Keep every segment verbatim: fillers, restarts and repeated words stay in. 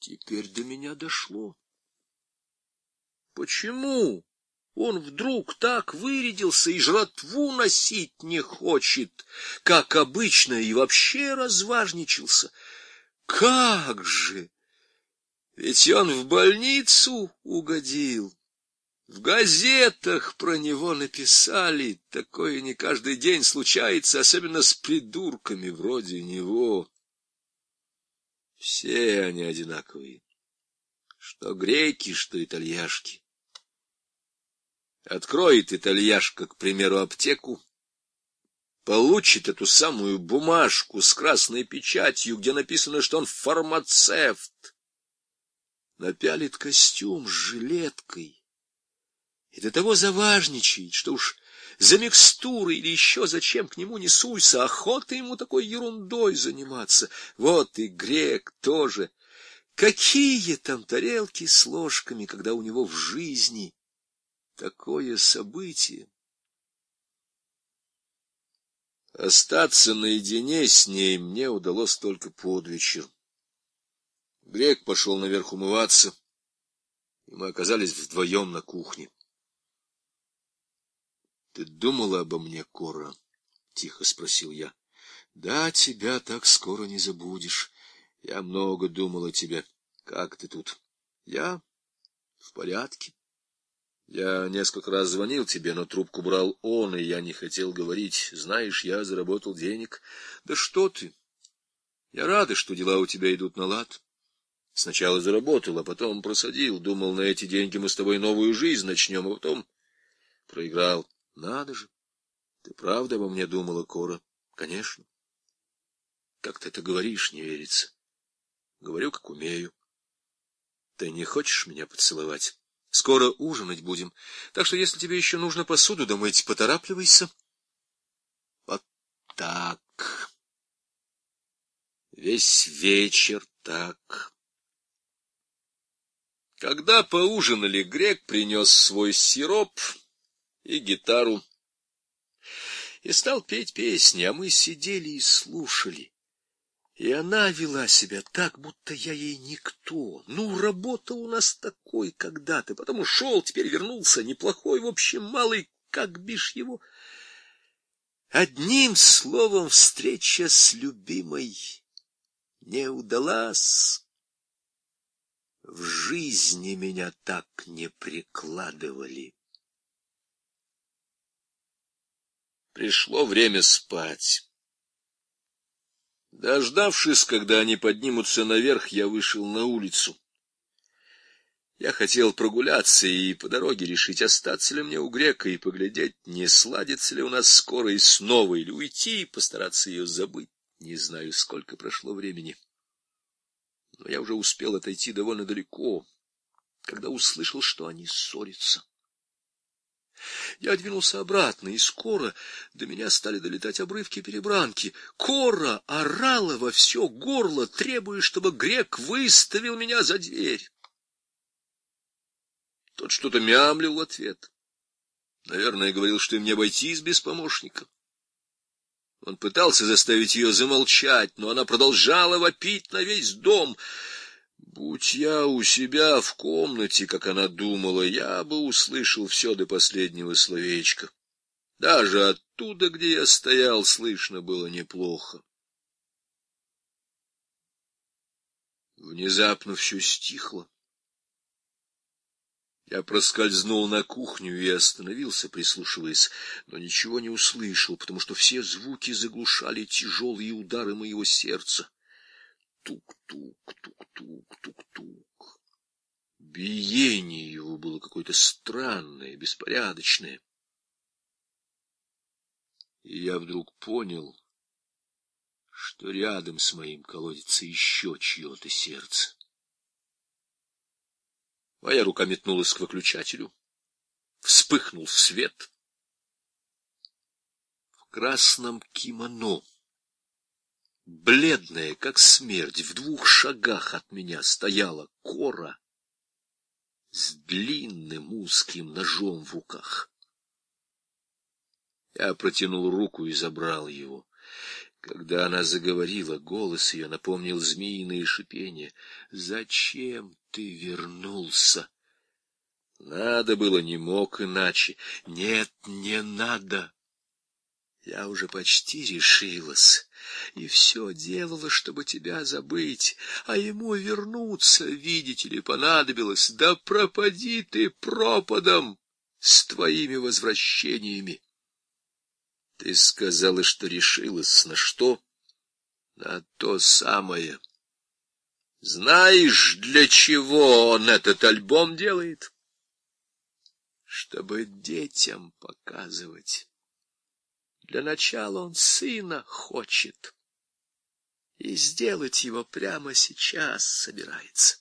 Теперь до меня дошло. Почему он вдруг так вырядился и жратву носить не хочет, как обычно, и вообще разважничался? Как же! Ведь он в больницу угодил. В газетах про него написали. Такое не каждый день случается, особенно с придурками вроде него. Все они одинаковые. Что греки, что итальяшки. Откроет итальяшка, к примеру, аптеку, получит эту самую бумажку с красной печатью, где написано, что он фармацевт, напялит костюм с жилеткой и до того заважничает, что уж за микстурой или еще зачем к нему не суйся, охота ему такой ерундой заниматься. Вот и грек тоже. Какие там тарелки с ложками, когда у него в жизни такое событие? Остаться наедине с ней мне удалось только под вечер. Грек пошел наверх умываться, и мы оказались вдвоем на кухне. — Ты думала обо мне, Кора? — тихо спросил я. — Да, тебя так скоро не забудешь. Я много думал о тебе. Как ты тут? — Я в порядке. Я несколько раз звонил тебе, но трубку брал он, и я не хотел говорить. Знаешь, я заработал денег. Да что ты? Я рада, что дела у тебя идут на лад. Сначала заработал, а потом просадил. Думал, на эти деньги мы с тобой новую жизнь начнем, а потом проиграл. Надо же. Ты правда обо мне думала, Кора? Конечно. Как ты это говоришь, не верится. Говорю, как умею. Ты не хочешь меня поцеловать? Скоро ужинать будем, так что если тебе еще нужно посуду домыть, поторапливайся. Вот так. Весь вечер так. Когда поужинали, грек принес свой сироп и гитару и стал петь песни, а мы сидели и слушали. И она вела себя так, будто я ей никто. Ну, работал у нас такой когда-то, потом ушел, теперь вернулся, неплохой, в общем, малый, как бишь его. Одним словом, встреча с любимой не удалась. В жизни меня так не прикладывали. Пришло время спать. Дождавшись, когда они поднимутся наверх, я вышел на улицу. Я хотел прогуляться и по дороге решить, остаться ли мне у грека и поглядеть, не сладится ли у нас скоро и снова, или уйти и постараться ее забыть. Не знаю, сколько прошло времени. Но я уже успел отойти довольно далеко, когда услышал, что они ссорятся. Я двинулся обратно, и скоро до меня стали долетать обрывки перебранки. Кора орала во все горло, требуя, чтобы грек выставил меня за дверь. Тот что-то мямлил в ответ. Наверное, говорил, что им не обойтись без помощника. Он пытался заставить ее замолчать, но она продолжала вопить на весь дом. Будь я у себя в комнате, как она думала, я бы услышал все до последнего словечка. Даже оттуда, где я стоял, слышно было неплохо. Внезапно все стихло. Я проскользнул на кухню и остановился, прислушиваясь, но ничего не услышал, потому что все звуки заглушали тяжелые удары моего сердца. Тук-тук, тук-тук, тук-тук. Биение его было какое-то странное, беспорядочное. И я вдруг понял, что рядом с моим колодится еще чье-то сердце. Моя рука метнулась к выключателю. Вспыхнул свет. В красном кимоно, бледная, как смерть, в двух шагах от меня стояла Кора с длинным узким ножом в руках. Я протянул руку и забрал его. Когда она заговорила, голос ее напомнил змеиное шипение. «Зачем ты вернулся?» «Надо было, не мог иначе». «Нет, не надо. Я уже почти решилась, и все делала, чтобы тебя забыть, а ему вернуться, видите ли, понадобилось. Да пропади ты пропадом с твоими возвращениями!» «Ты сказала, что решилась. На что?» «На то самое. Знаешь, для чего он этот альбом делает?» «Чтобы детям показывать. Для начала он сына хочет, и сделать его прямо сейчас собирается.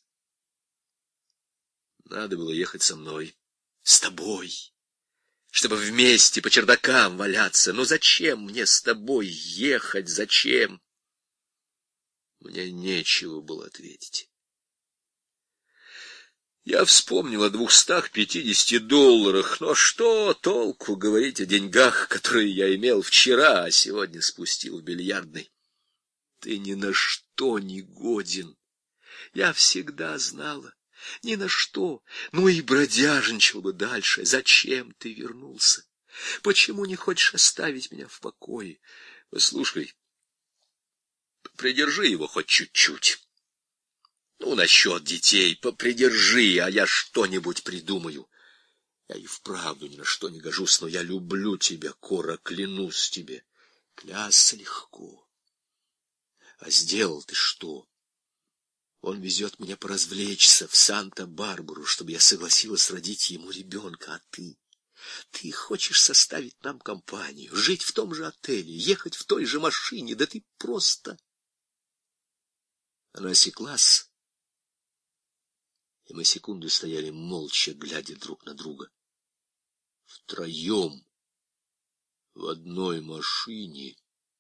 Надо было ехать со мной, с тобой, чтобы вместе по чердакам валяться. Но зачем мне с тобой ехать, зачем?» Мне нечего было ответить. Я вспомнил о двухстах пятидесяти долларах, но что толку говорить о деньгах, которые я имел вчера, а сегодня спустил в бильярдной? Ты ни на что не годен. Я всегда знала. Ни на что. Ну и бродяжничал бы дальше. Зачем ты вернулся? Почему не хочешь оставить меня в покое? Послушай, придержи его хоть чуть-чуть. Ну, насчет детей попридержи, а я что-нибудь придумаю. Я и вправду ни на что не гожусь, но я люблю тебя, Кора, клянусь тебе. Клясться легко. А сделал ты что? Он везет меня поразвлечься в Санта-Барбару, чтобы я согласилась родить ему ребенка, а ты... Ты хочешь составить нам компанию, жить в том же отеле, ехать в той же машине, да ты просто... Она осеклась, и мы секунду стояли молча, глядя друг на друга. Втроем, в одной машине,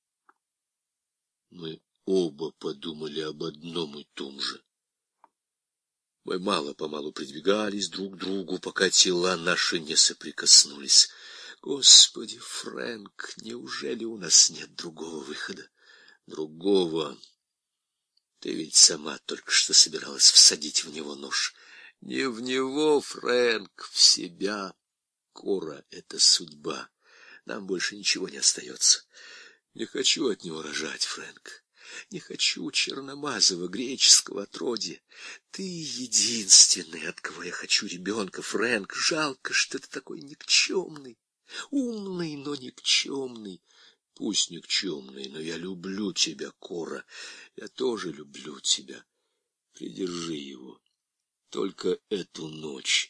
мы оба подумали об одном и том же. Мы мало-помалу придвигались друг к другу, пока тела наши не соприкоснулись. Господи, Фрэнк, неужели у нас нет другого выхода? Другого... Ты ведь сама только что собиралась всадить в него нож. Не в него, Фрэнк, в себя. Кора — это судьба. Нам больше ничего не остается. Не хочу от него рожать, Фрэнк. Не хочу черномазого греческого отродья. Ты единственный, от кого я хочу ребенка, Фрэнк. Жалко, что ты такой никчемный. Умный, но никчемный. Пусть никчемный, но я люблю тебя, Кора. Я тоже люблю тебя. Придержи его. Только эту ночь.